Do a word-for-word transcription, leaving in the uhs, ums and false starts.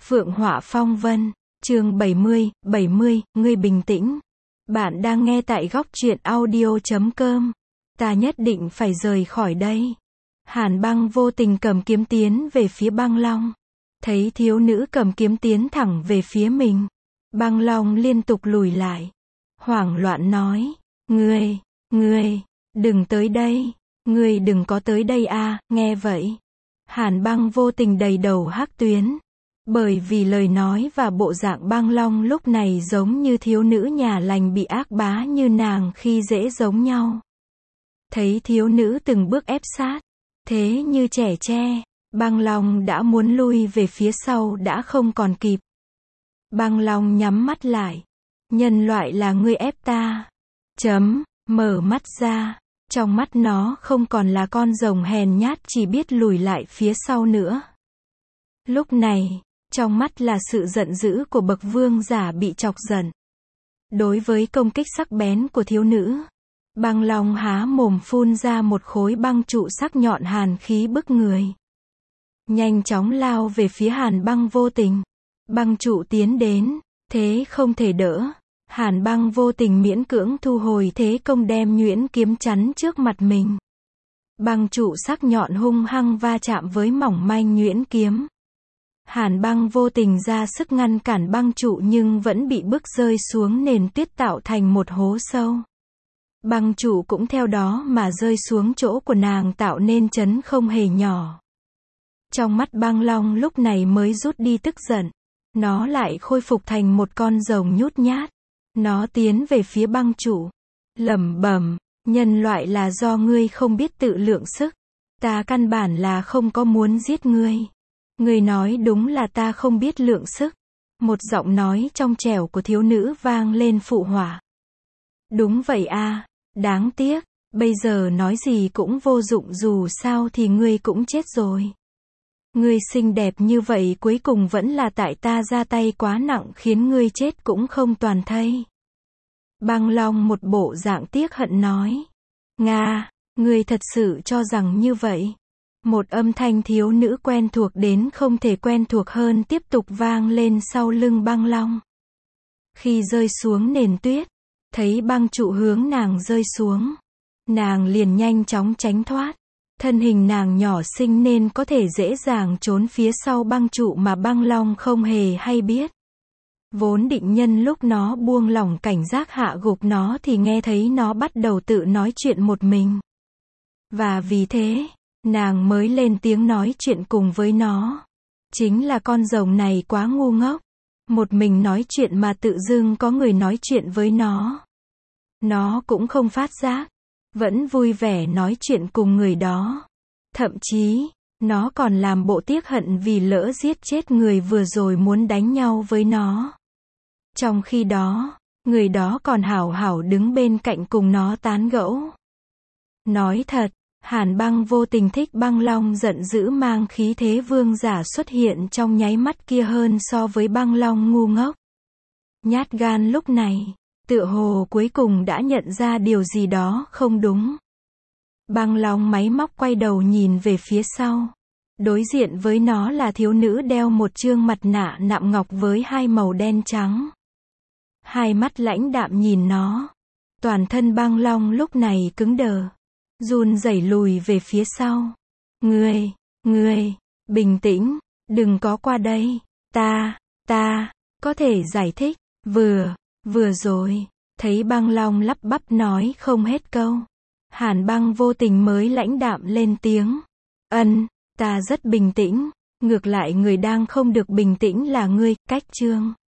Phượng Họa Phong Vân, chương bảy mươi, bảy mươi, ngươi bình tĩnh. Bạn đang nghe tại góc truyện audio chấm com. Ta nhất định phải rời khỏi đây. Hàn Băng vô tình cầm kiếm tiến về phía Băng Long. Thấy thiếu nữ cầm kiếm tiến thẳng về phía mình. Băng Long liên tục lùi lại. Hoảng loạn nói, ngươi, ngươi, đừng tới đây. Ngươi đừng có tới đây a. Nghe vậy. Hàn Băng vô tình đầy đầu hắc tuyến. Bởi vì lời nói và bộ dạng Băng Long lúc này giống như thiếu nữ nhà lành bị ác bá như nàng khi dễ giống nhau. Thấy thiếu nữ từng bước ép sát, thế như trẻ tre, Băng Long đã muốn lui về phía sau đã không còn kịp. Băng Long nhắm mắt lại. Nhân loại là ngươi ép ta. Chấm, mở mắt ra. Trong mắt nó không còn là con rồng hèn nhát chỉ biết lùi lại phía sau nữa. Lúc này, trong mắt là sự giận dữ của bậc vương giả bị chọc giận. Đối với công kích sắc bén của thiếu nữ, Băng Long há mồm phun ra một khối băng trụ sắc nhọn hàn khí bức người. Nhanh chóng lao về phía Hàn Băng vô tình. Băng trụ tiến đến, thế không thể đỡ. Hàn Băng vô tình miễn cưỡng thu hồi thế công đem nhuyễn kiếm chắn trước mặt mình. Băng trụ sắc nhọn hung hăng va chạm với mỏng manh nhuyễn kiếm. Hàn Băng vô tình ra sức ngăn cản băng trụ nhưng vẫn bị bức rơi xuống nền tuyết tạo thành một hố sâu. Băng trụ cũng theo đó mà rơi xuống chỗ của nàng tạo nên chấn không hề nhỏ. Trong mắt Băng Long lúc này mới rút đi tức giận. Nó lại khôi phục thành một con rồng nhút nhát. Nó tiến về phía băng trụ. Lẩm bẩm, nhân loại là do ngươi không biết tự lượng sức. Ta căn bản là không có muốn giết ngươi. Ngươi nói đúng là ta không biết lượng sức. Một giọng nói trong trẻo của thiếu nữ vang lên phụ họa. Đúng vậy a, đáng tiếc, bây giờ nói gì cũng vô dụng dù sao thì ngươi cũng chết rồi. Ngươi xinh đẹp như vậy cuối cùng vẫn là tại ta ra tay quá nặng khiến ngươi chết cũng không toàn thây. Băng Long một bộ dạng tiếc hận nói. Nga, ngươi thật sự cho rằng như vậy? Một âm thanh thiếu nữ quen thuộc đến không thể quen thuộc hơn tiếp tục vang lên sau lưng Băng Long. Khi rơi xuống nền tuyết, thấy băng trụ hướng nàng rơi xuống. Nàng liền nhanh chóng tránh thoát. Thân hình nàng nhỏ xinh nên có thể dễ dàng trốn phía sau băng trụ mà Băng Long không hề hay biết. Vốn định nhân lúc nó buông lỏng cảnh giác hạ gục nó thì nghe thấy nó bắt đầu tự nói chuyện một mình. Và vì thế, nàng mới lên tiếng nói chuyện cùng với nó. Chính là con rồng này quá ngu ngốc. Một mình nói chuyện mà tự dưng có người nói chuyện với nó. Nó cũng không phát giác. Vẫn vui vẻ nói chuyện cùng người đó. Thậm chí, nó còn làm bộ tiếc hận vì lỡ giết chết người vừa rồi muốn đánh nhau với nó. Trong khi đó, người đó còn hảo hảo đứng bên cạnh cùng nó tán gẫu. Nói thật, Hàn Băng vô tình thích Băng Long giận dữ mang khí thế vương giả xuất hiện trong nháy mắt kia hơn so với Băng Long ngu ngốc. Nhát gan lúc này, tựa hồ cuối cùng đã nhận ra điều gì đó không đúng. Băng Long máy móc quay đầu nhìn về phía sau. Đối diện với nó là thiếu nữ đeo một trương mặt nạ nạm ngọc với hai màu đen trắng. Hai mắt lãnh đạm nhìn nó. Toàn thân Băng Long lúc này cứng đờ. Run rẩy lùi về phía sau. Ngươi, ngươi, bình tĩnh, đừng có qua đây. Ta, ta, có thể giải thích. Vừa, vừa rồi, thấy Băng Long lắp bắp nói không hết câu. Hàn Băng vô tình mới lãnh đạm lên tiếng. Ân, ta rất bình tĩnh. Ngược lại người đang không được bình tĩnh là ngươi, cách chương.